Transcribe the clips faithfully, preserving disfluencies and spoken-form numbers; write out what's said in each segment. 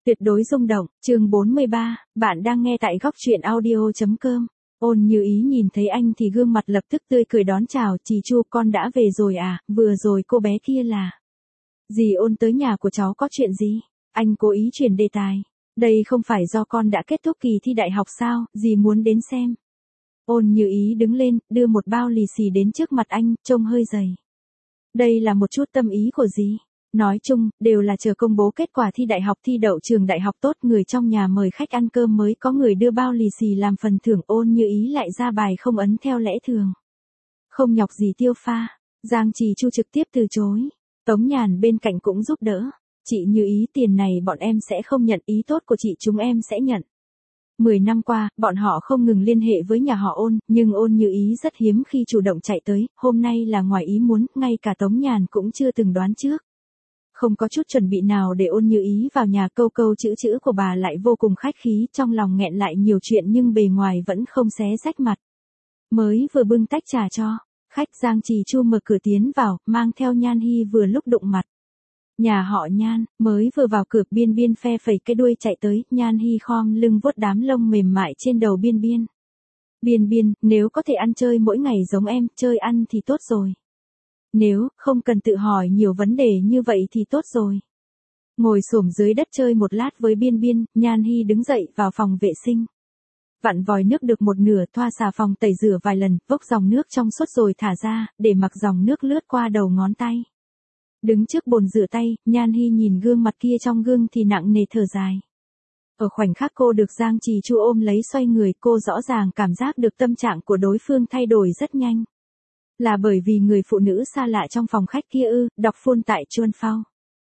Tuyệt đối rung động, chương bốn mươi ba, bạn đang nghe tại góc truyện audio.com. Ôn Như Ý nhìn thấy anh thì gương mặt lập tức tươi cười đón chào, "Chị Chu, con đã về rồi à, vừa rồi cô bé kia là..." "Dì Ôn tới nhà của cháu có chuyện gì?" Anh cố ý chuyển đề tài. "Đây không phải do con đã kết thúc kỳ thi đại học sao, dì muốn đến xem." Ôn Như Ý đứng lên, đưa một bao lì xì đến trước mặt anh, trông hơi dày. "Đây là một chút tâm ý của dì. Nói chung, đều là chờ công bố kết quả thi đại học, thi đậu trường đại học tốt, người trong nhà mời khách ăn cơm mới có người đưa bao lì xì làm phần thưởng." Ôn Như Ý lại ra bài không ấn theo lẽ thường. "Không nhọc gì tiêu pha." Giang Trì Chu trực tiếp từ chối. Tống Nhàn bên cạnh cũng giúp đỡ. "Chị Như Ý, tiền này bọn em sẽ không nhận, ý tốt của chị chúng em sẽ nhận." Mười năm qua, bọn họ không ngừng liên hệ với nhà họ Ôn, nhưng Ôn Như Ý rất hiếm khi chủ động chạy tới, hôm nay là ngoài ý muốn, ngay cả Tống Nhàn cũng chưa từng đoán trước. Không có chút chuẩn bị nào để Ôn Như Ý vào nhà, câu câu chữ chữ của bà lại vô cùng khách khí, trong lòng nghẹn lại nhiều chuyện nhưng bề ngoài vẫn không xé rách mặt. Mới vừa bưng tách trà cho khách, Giang Trì Chu mở cửa tiến vào, mang theo Nhan Hi vừa lúc đụng mặt. Nhà họ Nhan, mới vừa vào cửa, Biên Biên phe phẩy cái đuôi chạy tới, Nhan Hi khom lưng vuốt đám lông mềm mại trên đầu Biên Biên. "Biên Biên, nếu có thể ăn chơi mỗi ngày giống em, chơi ăn thì tốt rồi. Nếu không cần tự hỏi nhiều vấn đề như vậy thì tốt rồi." Ngồi xổm dưới đất chơi một lát với Biên Biên, Nhan Hi đứng dậy vào phòng vệ sinh. Vặn vòi nước được một nửa, thoa xà phòng tẩy rửa vài lần, vốc dòng nước trong suốt rồi thả ra, để mặc dòng nước lướt qua đầu ngón tay. Đứng trước bồn rửa tay, Nhan Hi nhìn gương mặt kia trong gương thì nặng nề thở dài. Ở khoảnh khắc cô được Giang Trì Chu ôm lấy xoay người, cô rõ ràng cảm giác được tâm trạng của đối phương thay đổi rất nhanh. Là bởi vì người phụ nữ xa lạ trong phòng khách kia ư? Đọc phun tại Chuan Phao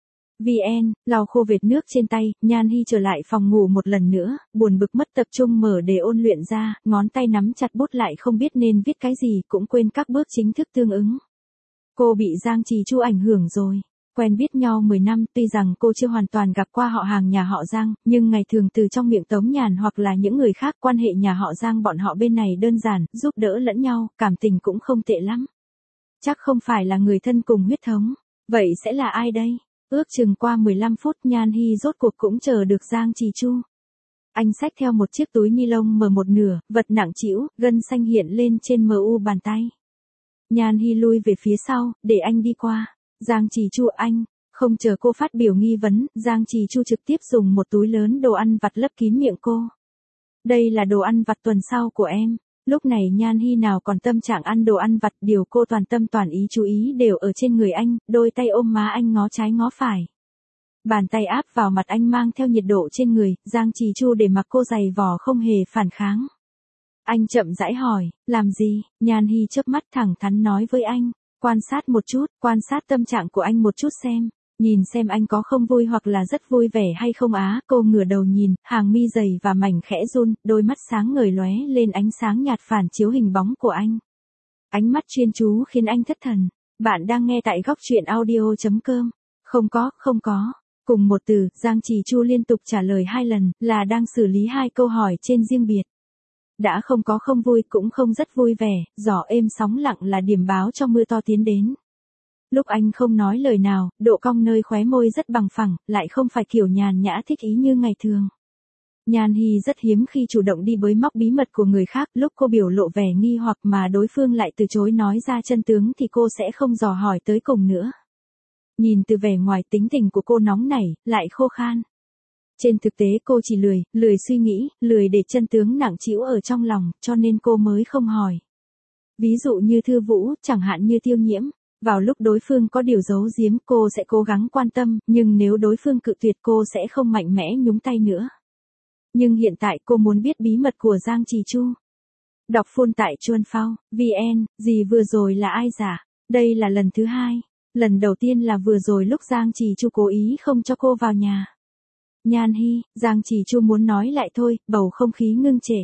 vn, lau khô vệt nước trên tay, Nhan Hi trở lại phòng ngủ một lần nữa, buồn bực mất tập trung mở đề ôn luyện ra, ngón tay nắm chặt bút lại không biết nên viết cái gì, cũng quên các bước chính thức tương ứng. Cô bị Giang Trì Chu ảnh hưởng rồi. Quen biết nhau mười năm, tuy rằng cô chưa hoàn toàn gặp qua họ hàng nhà họ Giang, nhưng ngày thường từ trong miệng Tống Nhàn hoặc là những người khác, quan hệ nhà họ Giang bọn họ bên này đơn giản, giúp đỡ lẫn nhau, cảm tình cũng không tệ lắm. Chắc không phải là người thân cùng huyết thống. Vậy sẽ là ai đây? Ước chừng qua mười lăm phút, Nhan Hi rốt cuộc cũng chờ được Giang Trì Chu. Anh xách theo một chiếc túi ni lông mở một nửa, vật nặng trĩu, gân xanh hiện lên trên mờ u bàn tay. Nhan Hi lui về phía sau, để anh đi qua. "Giang Trì Chu, anh..." Không chờ cô phát biểu nghi vấn, Giang Trì Chu trực tiếp dùng một túi lớn đồ ăn vặt lấp kín miệng cô. "Đây là đồ ăn vặt tuần sau của em." Lúc này Nhan Hi nào còn tâm trạng ăn đồ ăn vặt, điều cô toàn tâm toàn ý chú ý đều ở trên người anh, đôi tay ôm má anh ngó trái ngó phải. Bàn tay áp vào mặt anh mang theo nhiệt độ trên người, Giang Trì Chu để mặc cô giày vò không hề phản kháng. Anh chậm rãi hỏi, "Làm gì?" Nhan Hi chớp mắt thẳng thắn nói với anh, "Quan sát một chút, quan sát tâm trạng của anh một chút xem. Nhìn xem anh có không vui hoặc là rất vui vẻ hay không á." Cô ngửa đầu nhìn, hàng mi dày và mảnh khẽ run, đôi mắt sáng ngời lóe lên ánh sáng nhạt phản chiếu hình bóng của anh. Ánh mắt chuyên chú khiến anh thất thần. Bạn đang nghe tại góc truyện audio.com. "Không có, không có." Cùng một từ, Giang Trì Chu liên tục trả lời hai lần, là đang xử lý hai câu hỏi trên riêng biệt. Đã không có không vui cũng không rất vui vẻ, gió êm sóng lặng là điểm báo cho mưa to tiến đến. Lúc anh không nói lời nào, độ cong nơi khóe môi rất bằng phẳng, lại không phải kiểu nhàn nhã thích ý như ngày thường. Nhan Hi rất hiếm khi chủ động đi bới móc bí mật của người khác, lúc cô biểu lộ vẻ nghi hoặc mà đối phương lại từ chối nói ra chân tướng thì cô sẽ không dò hỏi tới cùng nữa. Nhìn từ vẻ ngoài, tính tình của cô nóng nảy, lại khô khan. Trên thực tế cô chỉ lười, lười suy nghĩ, lười để chân tướng nặng trĩu ở trong lòng, cho nên cô mới không hỏi. Ví dụ như Thư Vũ, chẳng hạn như Tiêu Nhiễm. Vào lúc đối phương có điều giấu giếm, cô sẽ cố gắng quan tâm, nhưng nếu đối phương cự tuyệt cô sẽ không mạnh mẽ nhúng tay nữa. Nhưng hiện tại cô muốn biết bí mật của Giang Trì Chu. Đọc phun tại Chuan Phao vn, "Gì vừa rồi là ai giả?" Đây là lần thứ hai. Lần đầu tiên là vừa rồi lúc Giang Trì Chu cố ý không cho cô vào nhà. "Nhan Hi." Giang Trì Chu muốn nói lại thôi, bầu không khí ngưng trệ.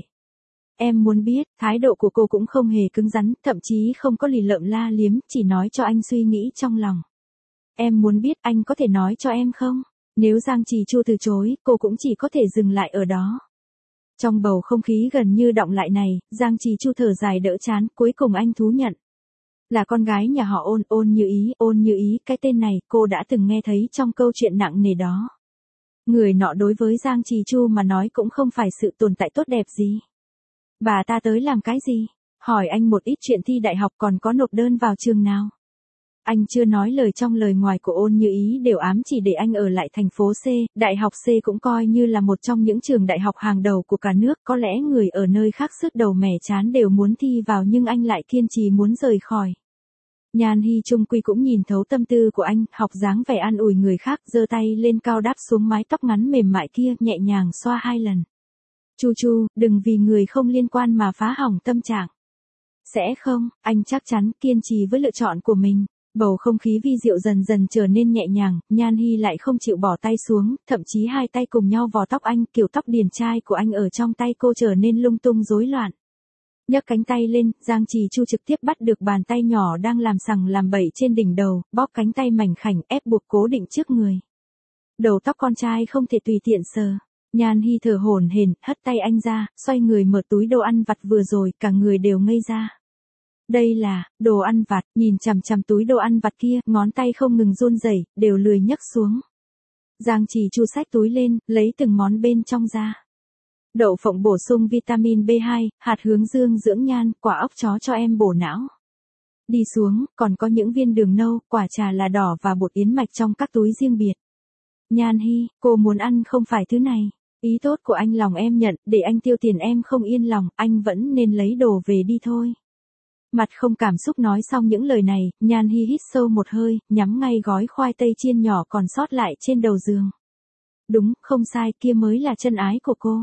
"Em muốn biết." Thái độ của cô cũng không hề cứng rắn, thậm chí không có lì lợm la liếm, chỉ nói cho anh suy nghĩ trong lòng. "Em muốn biết, anh có thể nói cho em không?" Nếu Giang Trì Chu từ chối, cô cũng chỉ có thể dừng lại ở đó. Trong bầu không khí gần như đọng lại này, Giang Trì Chu thở dài đỡ chán, cuối cùng anh thú nhận. Là con gái nhà họ Ôn, Ôn Như Ý, Ôn Như Ý, cái tên này cô đã từng nghe thấy trong câu chuyện nặng nề đó. Người nọ đối với Giang Trì Chu mà nói cũng không phải sự tồn tại tốt đẹp gì. Bà ta tới làm cái gì? Hỏi anh một ít chuyện thi đại học còn có nộp đơn vào trường nào. Anh chưa nói lời trong lời ngoài của Ôn Như Ý đều ám chỉ để anh ở lại thành phố C, đại học C cũng coi như là một trong những trường đại học hàng đầu của cả nước, có lẽ người ở nơi khác sứt đầu mẻ chán đều muốn thi vào nhưng anh lại kiên trì muốn rời khỏi. Nhan Hi chung quy cũng nhìn thấu tâm tư của anh, học dáng vẻ an ủi người khác, giơ tay lên cao đáp xuống mái tóc ngắn mềm mại kia, nhẹ nhàng xoa hai lần. Chu Chu, đừng vì người không liên quan mà phá hỏng tâm trạng. Sẽ không, anh chắc chắn kiên trì với lựa chọn của mình. Bầu không khí vi diệu dần dần trở nên nhẹ nhàng, Nhan Hi lại không chịu bỏ tay xuống, thậm chí hai tay cùng nhau vò tóc anh, kiểu tóc điển trai của anh ở trong tay cô trở nên lung tung rối loạn. Nhấc cánh tay lên, Giang Trì Chu trực tiếp bắt được bàn tay nhỏ đang làm sằng làm bậy trên đỉnh đầu, bóp cánh tay mảnh khảnh ép buộc cố định trước người. Đầu tóc con trai không thể tùy tiện sờ. Nhan Hi thở hổn hển, hất tay anh ra, xoay người mở túi đồ ăn vặt vừa rồi, cả người đều ngây ra. Đây là, đồ ăn vặt, nhìn chằm chằm túi đồ ăn vặt kia, ngón tay không ngừng run rẩy, đều lười nhấc xuống. Giang Trì Chu xách túi lên, lấy từng món bên trong ra. Đậu phộng bổ sung vitamin B hai, hạt hướng dương dưỡng nhan, quả óc chó cho em bổ não. Đi xuống, còn có những viên đường nâu, quả trà là đỏ và bột yến mạch trong các túi riêng biệt. Nhan Hi, cô muốn ăn không phải thứ này. Ý tốt của anh lòng em nhận, để anh tiêu tiền em không yên lòng, anh vẫn nên lấy đồ về đi thôi. Mặt không cảm xúc nói xong những lời này, Nhan Hi hít sâu một hơi, nhắm ngay gói khoai tây chiên nhỏ còn sót lại trên đầu giường. Đúng, không sai, kia mới là chân ái của cô.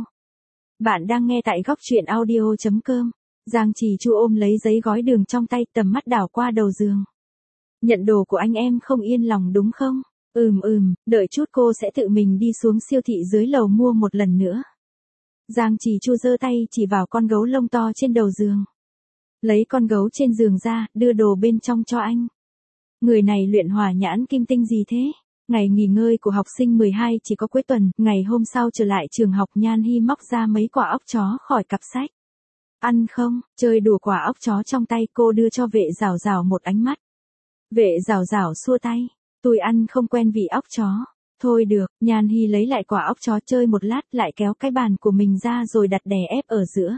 Bạn đang nghe tại góc truyện audio chấm com. Giang Trì Chu ôm lấy giấy gói đường trong tay, tầm mắt đảo qua đầu giường. Nhận đồ của anh em không yên lòng đúng không? Ừm ừm, đợi chút cô sẽ tự mình đi xuống siêu thị dưới lầu mua một lần nữa. Giang Trì Chu giơ tay chỉ vào con gấu lông to trên đầu giường. Lấy con gấu trên giường ra, đưa đồ bên trong cho anh. Người này luyện hỏa nhãn kim tinh gì thế? Ngày nghỉ ngơi của học sinh mười hai chỉ có cuối tuần, ngày hôm sau trở lại trường học Nhan Hi móc ra mấy quả óc chó khỏi cặp sách. Ăn không, chơi đùa quả óc chó trong tay cô đưa cho vệ rào rào một ánh mắt. Vệ rào rào xua tay, tôi ăn không quen vị óc chó. Thôi được, Nhan Hi lấy lại quả óc chó chơi một lát lại kéo cái bàn của mình ra rồi đặt đè ép ở giữa.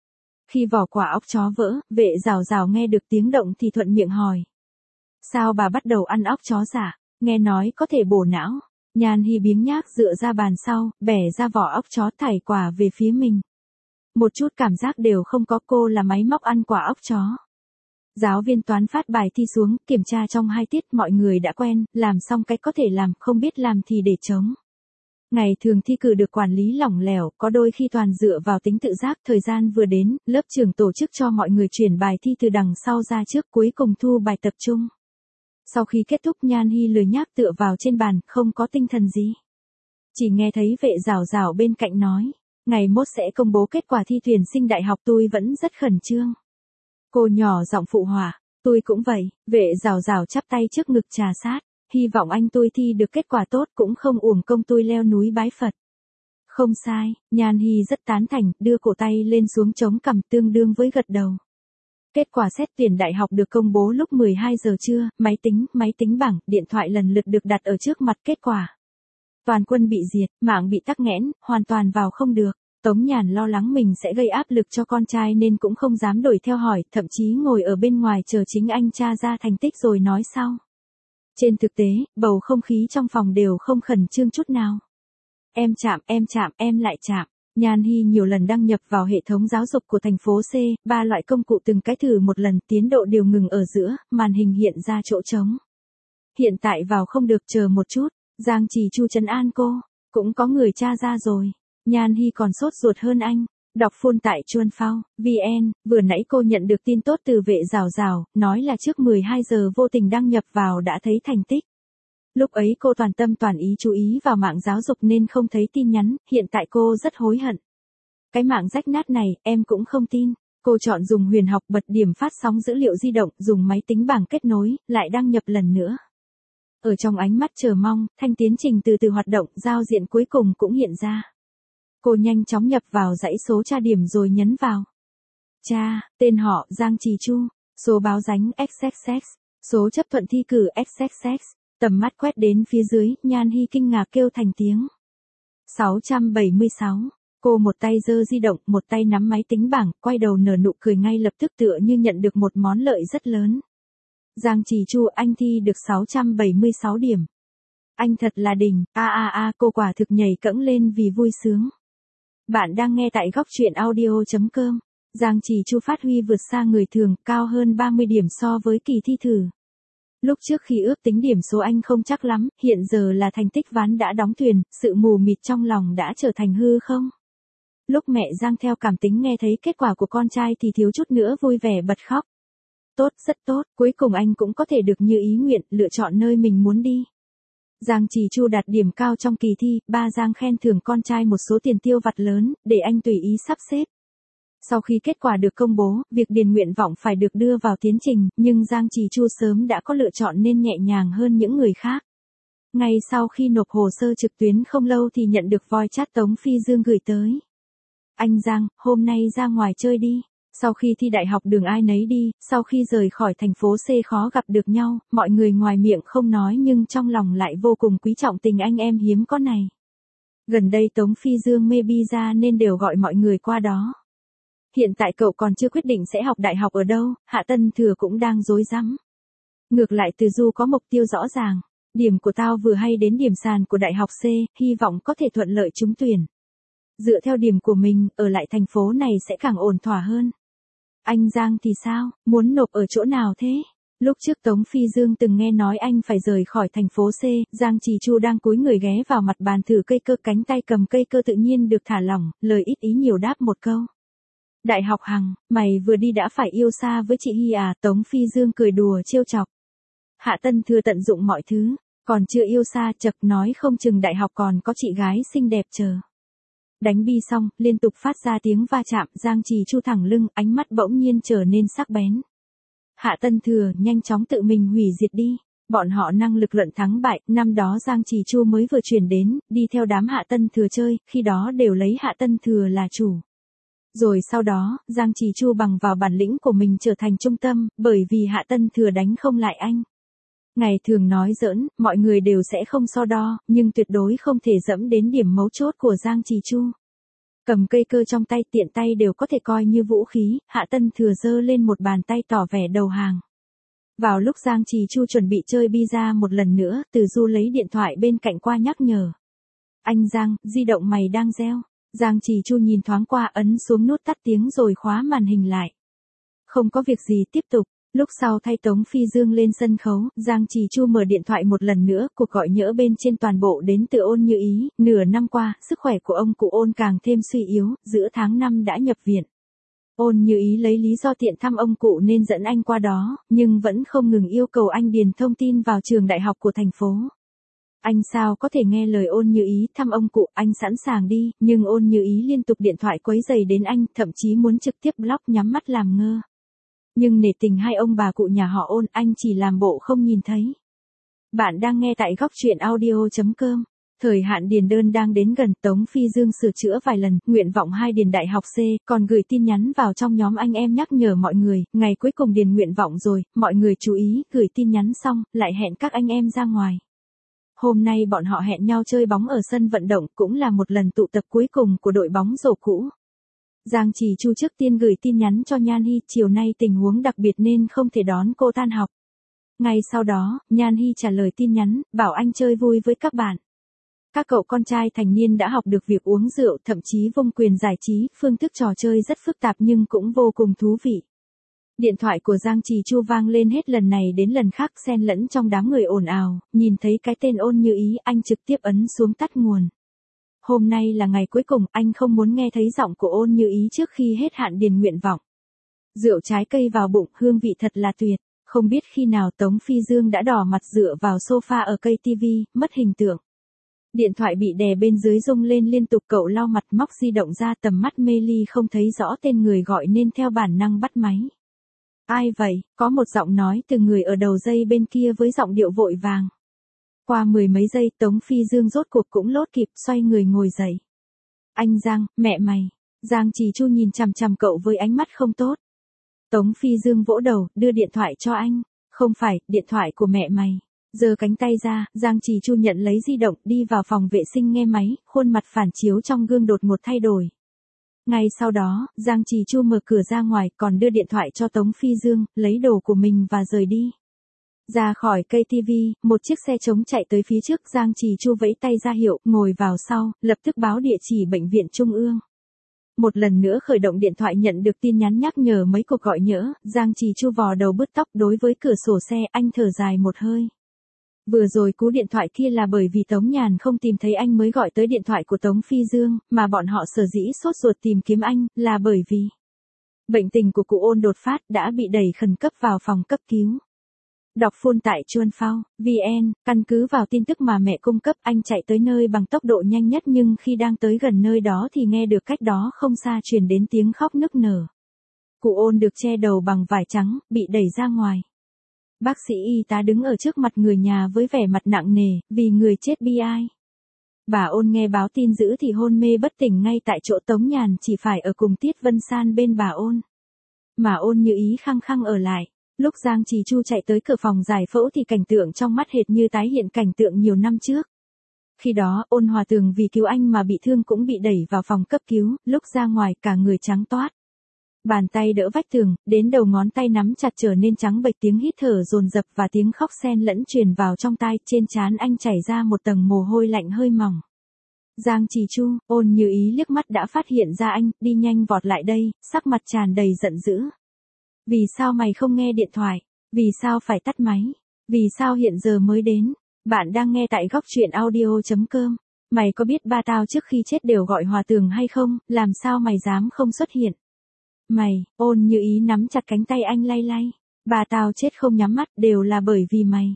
Khi vỏ quả óc chó vỡ, vệ rào rào nghe được tiếng động thì thuận miệng hỏi. Sao bà bắt đầu ăn óc chó giả? Nghe nói có thể bổ não. Nhan Hi biếng nhác dựa ra bàn sau, bẻ ra vỏ óc chó thảy quả về phía mình. Một chút cảm giác đều không có, cô là máy móc ăn quả óc chó. Giáo viên toán phát bài thi xuống, kiểm tra trong hai tiết mọi người đã quen, làm xong cách có thể làm, không biết làm thì để trống. Ngày thường thi cử được quản lý lỏng lẻo, có đôi khi toàn dựa vào tính tự giác, thời gian vừa đến, lớp trưởng tổ chức cho mọi người chuyển bài thi từ đằng sau ra trước, cuối cùng thu bài tập trung. Sau khi kết thúc Nhan Hi lười nhác tựa vào trên bàn, không có tinh thần gì. Chỉ nghe thấy vệ rào rào bên cạnh nói, ngày mốt sẽ công bố kết quả thi tuyển sinh đại học, tôi vẫn rất khẩn trương. Cô nhỏ giọng phụ họa, tôi cũng vậy, vệ rào rào chắp tay trước ngực trà sát, hy vọng anh tôi thi được kết quả tốt cũng không uổng công tôi leo núi bái Phật. Không sai, Nhan Hi rất tán thành, đưa cổ tay lên xuống chống cằm tương đương với gật đầu. Kết quả xét tuyển đại học được công bố lúc mười hai giờ trưa, máy tính, máy tính bảng, điện thoại lần lượt được đặt ở trước mặt kết quả. Toàn quân bị diệt, mạng bị tắc nghẽn, hoàn toàn vào không được. Tống Nhàn lo lắng mình sẽ gây áp lực cho con trai nên cũng không dám đuổi theo hỏi, thậm chí ngồi ở bên ngoài chờ chính anh tra ra thành tích rồi nói sau. Trên thực tế, bầu không khí trong phòng đều không khẩn trương chút nào. Em chạm, em chạm, em lại chạm. Nhan Hi nhiều lần đăng nhập vào hệ thống giáo dục của thành phố C, ba loại công cụ từng cái thử một lần, tiến độ đều ngừng ở giữa, màn hình hiện ra chỗ trống. Hiện tại vào không được, chờ một chút. Giang Trì Chu trấn an cô, cũng có người tra ra rồi. Nhan Hi còn sốt ruột hơn anh. Đọc full tại chuan phao chấm vn, vừa nãy cô nhận được tin tốt từ vệ rào rào, nói là trước mười hai giờ vô tình đăng nhập vào đã thấy thành tích. Lúc ấy cô toàn tâm toàn ý chú ý vào mạng giáo dục nên không thấy tin nhắn, hiện tại cô rất hối hận. Cái mạng rách nát này, em cũng không tin. Cô chọn dùng Huyền Học bật điểm phát sóng dữ liệu di động, dùng máy tính bảng kết nối, lại đăng nhập lần nữa. Ở trong ánh mắt chờ mong, thanh tiến trình từ từ hoạt động, giao diện cuối cùng cũng hiện ra. Cô nhanh chóng nhập vào dãy số tra điểm rồi nhấn vào. Cha, tên họ, Giang Trì Chu, số báo danh ích ích ích, số chấp thuận thi cử ích ích ích, tầm mắt quét đến phía dưới, Nhan Hi kinh ngạc kêu thành tiếng. sáu trăm bảy mươi sáu. Cô một tay giơ di động, một tay nắm máy tính bảng, quay đầu nở nụ cười ngay lập tức tựa như nhận được một món lợi rất lớn. Giang Trì Chu, anh thi được sáu trăm bảy mươi sáu điểm. Anh thật là đỉnh, a a a, cô quả thực nhảy cẫng lên vì vui sướng. Bạn đang nghe tại góc truyện audio.com. Giang Trì Chu phát huy vượt xa người thường, cao hơn ba mươi điểm so với kỳ thi thử. Lúc trước khi ước tính điểm số anh không chắc lắm, hiện giờ là thành tích ván đã đóng thuyền, sự mù mịt trong lòng đã trở thành hư không. Lúc mẹ Giang theo cảm tính nghe thấy kết quả của con trai thì thiếu chút nữa vui vẻ bật khóc. Tốt, rất tốt, cuối cùng anh cũng có thể được như ý nguyện, lựa chọn nơi mình muốn đi. Giang Trì Chu đạt điểm cao trong kỳ thi, ba Giang khen thưởng con trai một số tiền tiêu vặt lớn, để anh tùy ý sắp xếp. Sau khi kết quả được công bố, việc điền nguyện vọng phải được đưa vào tiến trình, nhưng Giang Trì Chu sớm đã có lựa chọn nên nhẹ nhàng hơn những người khác. Ngay sau khi nộp hồ sơ trực tuyến không lâu thì nhận được voice chat Tống Phi Dương gửi tới. Anh Giang, hôm nay ra ngoài chơi đi. Sau khi thi đại học đường ai nấy đi, sau khi rời khỏi thành phố C khó gặp được nhau, mọi người ngoài miệng không nói nhưng trong lòng lại vô cùng quý trọng tình anh em hiếm có này. Gần đây Tống Phi Dương mê bi ra nên đều gọi mọi người qua đó. Hiện tại cậu còn chưa quyết định sẽ học đại học ở đâu, Hạ Tân Thừa cũng đang rối rắm. Ngược lại Từ Du có mục tiêu rõ ràng, điểm của tao vừa hay đến điểm sàn của đại học C, hy vọng có thể thuận lợi trúng tuyển. Dựa theo điểm của mình, ở lại thành phố này sẽ càng ổn thỏa hơn. Anh Giang thì sao, muốn nộp ở chỗ nào thế? Lúc trước Tống Phi Dương từng nghe nói anh phải rời khỏi thành phố C, Giang Trì Chu đang cúi người ghé vào mặt bàn thử cây cơ, cánh tay cầm cây cơ tự nhiên được thả lỏng, lời ít ý nhiều đáp một câu. Đại học Hằng, mày vừa đi đã phải yêu xa với chị Hy à? Tống Phi Dương cười đùa trêu chọc. Hạ Tân Thừa tận dụng mọi thứ, còn chưa yêu xa chật nói không chừng đại học còn có chị gái xinh đẹp chờ. Đánh bi xong, liên tục phát ra tiếng va chạm, Giang Trì Chu thẳng lưng, ánh mắt bỗng nhiên trở nên sắc bén. Hạ Tân Thừa nhanh chóng tự mình hủy diệt đi. Bọn họ năng lực luận thắng bại, năm đó Giang Trì Chu mới vừa chuyển đến, đi theo đám Hạ Tân Thừa chơi, khi đó đều lấy Hạ Tân Thừa là chủ. Rồi sau đó, Giang Trì Chu bằng vào bản lĩnh của mình trở thành trung tâm, bởi vì Hạ Tân Thừa đánh không lại anh. Ngày thường nói giỡn, mọi người đều sẽ không so đo, nhưng tuyệt đối không thể dẫm đến điểm mấu chốt của Giang Trì Chu. Cầm cây cơ trong tay, tiện tay đều có thể coi như vũ khí, Hạ Tân Thừa giơ lên một bàn tay tỏ vẻ đầu hàng. Vào lúc Giang Trì Chu chuẩn bị chơi bi ra một lần nữa, Từ Du lấy điện thoại bên cạnh qua nhắc nhở. Anh Giang, di động mày đang reo. Giang Trì Chu nhìn thoáng qua, ấn xuống nút tắt tiếng rồi khóa màn hình lại. Không có việc gì, tiếp tục. Lúc sau thay Tống Phi Dương lên sân khấu, Giang Trì Chu mở điện thoại một lần nữa, cuộc gọi nhỡ bên trên toàn bộ đến từ Ôn Như Ý. Nửa năm qua, sức khỏe của ông cụ Ôn càng thêm suy yếu, giữa tháng năm đã nhập viện. Ôn Như Ý lấy lý do tiện thăm ông cụ nên dẫn anh qua đó, nhưng vẫn không ngừng yêu cầu anh điền thông tin vào trường đại học của thành phố. Anh sao có thể nghe lời Ôn Như Ý, thăm ông cụ, anh sẵn sàng đi, nhưng Ôn Như Ý liên tục điện thoại quấy rầy đến anh, thậm chí muốn trực tiếp block nhắm mắt làm ngơ. Nhưng nể tình hai ông bà cụ nhà họ Ôn, anh chỉ làm bộ không nhìn thấy. Bạn đang nghe tại góc truyện audio.com. Thời hạn điền đơn đang đến gần, Tống Phi Dương sửa chữa vài lần, nguyện vọng hai điền đại học C, còn gửi tin nhắn vào trong nhóm anh em nhắc nhở mọi người, ngày cuối cùng điền nguyện vọng rồi, mọi người chú ý, gửi tin nhắn xong, lại hẹn các anh em ra ngoài. Hôm nay bọn họ hẹn nhau chơi bóng ở sân vận động, cũng là một lần tụ tập cuối cùng của đội bóng rổ cũ. Giang Trì Chu trước tiên gửi tin nhắn cho Nhan Hy, chiều nay tình huống đặc biệt nên không thể đón cô tan học. Ngay sau đó, Nhan Hy trả lời tin nhắn, bảo anh chơi vui với các bạn. Các cậu con trai thành niên đã học được việc uống rượu, thậm chí vung quyền giải trí, phương thức trò chơi rất phức tạp nhưng cũng vô cùng thú vị. Điện thoại của Giang Trì Chu vang lên hết lần này đến lần khác, xen lẫn trong đám người ồn ào, nhìn thấy cái tên Ôn Như Ý, anh trực tiếp ấn xuống tắt nguồn. Hôm nay là ngày cuối cùng, anh không muốn nghe thấy giọng của Ôn Như Ý trước khi hết hạn điền nguyện vọng. Rượu trái cây vào bụng, hương vị thật là tuyệt. Không biết khi nào Tống Phi Dương đã đỏ mặt dựa vào sofa ở cây tivi, mất hình tượng. Điện thoại bị đè bên dưới rung lên liên tục, cậu lau mặt móc di động ra, tầm mắt mê ly không thấy rõ tên người gọi nên theo bản năng bắt máy. Ai vậy? Có một giọng nói từ người ở đầu dây bên kia với giọng điệu vội vàng. Qua mười mấy giây, Tống Phi Dương rốt cuộc cũng lốt kịp, xoay người ngồi dậy. Anh Giang, mẹ mày. Giang Trì Chu nhìn chằm chằm cậu với ánh mắt không tốt. Tống Phi Dương vỗ đầu, đưa điện thoại cho anh. Không phải, điện thoại của mẹ mày. Giơ cánh tay ra, Giang Trì Chu nhận lấy di động, đi vào phòng vệ sinh nghe máy, khuôn mặt phản chiếu trong gương đột ngột thay đổi. Ngay sau đó, Giang Trì Chu mở cửa ra ngoài, còn đưa điện thoại cho Tống Phi Dương, lấy đồ của mình và rời đi. Ra khỏi cây ti vi, một chiếc xe trống chạy tới phía trước, Giang Trì Chu vẫy tay ra hiệu, ngồi vào sau, lập tức báo địa chỉ bệnh viện Trung ương. Một lần nữa khởi động điện thoại nhận được tin nhắn nhắc nhở mấy cuộc gọi nhỡ, Giang Trì Chu vò đầu bứt tóc, đối với cửa sổ xe, anh thở dài một hơi. Vừa rồi cú điện thoại kia là bởi vì Tống Nhàn không tìm thấy anh mới gọi tới điện thoại của Tống Phi Dương, mà bọn họ sở dĩ sốt ruột tìm kiếm anh, là bởi vì bệnh tình của cụ Ôn đột phát đã bị đẩy khẩn cấp vào phòng cấp cứu. Đọc full tại chuan phao chấm vn, căn cứ vào tin tức mà mẹ cung cấp, anh chạy tới nơi bằng tốc độ nhanh nhất, nhưng khi đang tới gần nơi đó thì nghe được cách đó không xa truyền đến tiếng khóc nức nở. Cụ Ôn được che đầu bằng vải trắng, bị đẩy ra ngoài. Bác sĩ y tá đứng ở trước mặt người nhà với vẻ mặt nặng nề, vì người chết bi ai. Bà Ôn nghe báo tin dữ thì hôn mê bất tỉnh ngay tại chỗ. Tống Nhàn chỉ phải ở cùng Tiết Vân San bên bà Ôn. Mà Ôn Như Ý khăng khăng ở lại. Lúc Giang Trì Chu chạy tới cửa phòng giải phẫu thì cảnh tượng trong mắt hệt như tái hiện cảnh tượng nhiều năm trước. Khi đó, Ôn Hòa Tường vì cứu anh mà bị thương cũng bị đẩy vào phòng cấp cứu, lúc ra ngoài cả người trắng toát. Bàn tay đỡ vách tường, đến đầu ngón tay nắm chặt trở nên trắng bệch, tiếng hít thở dồn dập và tiếng khóc xen lẫn truyền vào trong tai, trên trán anh chảy ra một tầng mồ hôi lạnh hơi mỏng. Giang Trì Chu, Ôn Như Ý liếc mắt đã phát hiện ra anh, đi nhanh vọt lại đây, sắc mặt tràn đầy giận dữ. Vì sao mày không nghe điện thoại? Vì sao phải tắt máy? Vì sao hiện giờ mới đến? Bạn đang nghe tại góc truyện audio chấm com. Mày có biết ba tao trước khi chết đều gọi Hòa Tường hay không? Làm sao mày dám không xuất hiện? Mày, Ôn Như Ý nắm chặt cánh tay anh lay lay. Ba tao chết không nhắm mắt đều là bởi vì mày.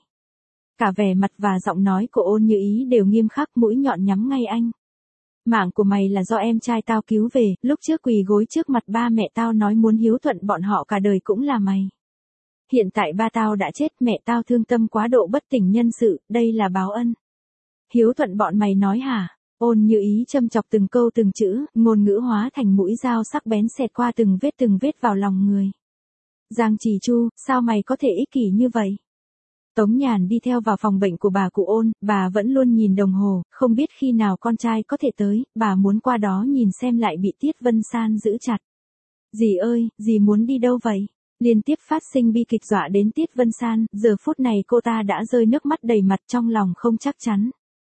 Cả vẻ mặt và giọng nói của Ôn Như Ý đều nghiêm khắc, mũi nhọn nhắm ngay anh. Mạng của mày là do em trai tao cứu về, lúc trước quỳ gối trước mặt ba mẹ tao nói muốn hiếu thuận bọn họ cả đời cũng là mày. Hiện tại ba tao đã chết, mẹ tao thương tâm quá độ bất tỉnh nhân sự, đây là báo ân. Hiếu thuận bọn mày nói hả? Ôn Như Ý châm chọc từng câu từng chữ, ngôn ngữ hóa thành mũi dao sắc bén xẹt qua từng vết từng vết vào lòng người. Giang Trì Chu, sao mày có thể ích kỷ như vậy? Tống Nhàn đi theo vào phòng bệnh của bà cụ Ôn, bà vẫn luôn nhìn đồng hồ, không biết khi nào con trai có thể tới, bà muốn qua đó nhìn xem lại bị Tiết Vân San giữ chặt. Dì ơi, dì muốn đi đâu vậy? Liên tiếp phát sinh bi kịch dọa đến Tiết Vân San, giờ phút này cô ta đã rơi nước mắt đầy mặt, trong lòng không chắc chắn.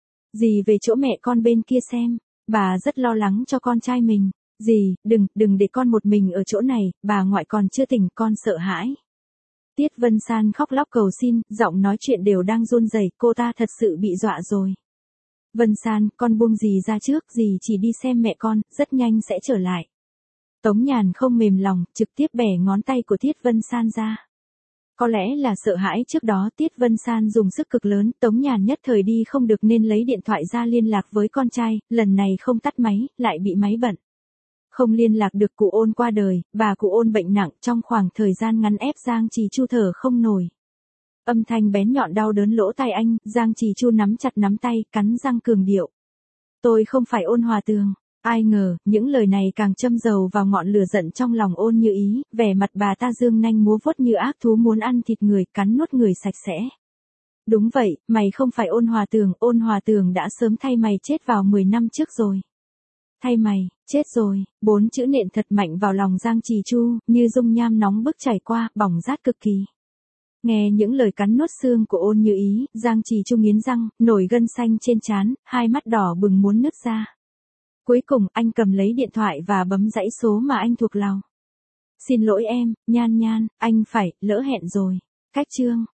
Dì về chỗ mẹ con bên kia xem, bà rất lo lắng cho con trai mình. Dì, đừng, đừng để con một mình ở chỗ này, bà ngoại còn chưa tỉnh, con sợ hãi. Tiết Vân San khóc lóc cầu xin, giọng nói chuyện đều đang run rẩy, cô ta thật sự bị dọa rồi. Vân San, con buông dì ra trước, dì chỉ đi xem mẹ con, rất nhanh sẽ trở lại. Tống Nhàn không mềm lòng, trực tiếp bẻ ngón tay của Tiết Vân San ra. Có lẽ là sợ hãi trước đó Tiết Vân San dùng sức cực lớn, Tống Nhàn nhất thời đi không được nên lấy điện thoại ra liên lạc với con trai, lần này không tắt máy, lại bị máy bận. Không liên lạc được, cụ Ôn qua đời, bà cụ Ôn bệnh nặng, trong khoảng thời gian ngắn ép Giang Trì Chu thở không nổi. Âm thanh bén nhọn đau đớn lỗ tai anh, Giang Trì Chu nắm chặt nắm tay, cắn răng cường điệu. Tôi không phải Ôn Hòa Tường. Ai ngờ, những lời này càng châm dầu vào ngọn lửa giận trong lòng Ôn Như Ý, vẻ mặt bà ta dương nanh múa vuốt như ác thú muốn ăn thịt người, cắn nuốt người sạch sẽ. Đúng vậy, mày không phải Ôn Hòa Tường, Ôn Hòa Tường đã sớm thay mày chết vào mười năm trước rồi. Thay mày, chết rồi, bốn chữ nện thật mạnh vào lòng Giang Trì Chu, như dung nham nóng bức chảy qua, bỏng rát cực kỳ. Nghe những lời cắn nuốt xương của Ôn Như Ý, Giang Trì Chu nghiến răng, nổi gân xanh trên trán, hai mắt đỏ bừng muốn nứt ra. Cuối cùng, anh cầm lấy điện thoại và bấm dãy số mà anh thuộc lòng. Xin lỗi em, Nhan Nhan, anh phải, lỡ hẹn rồi. Cách chương.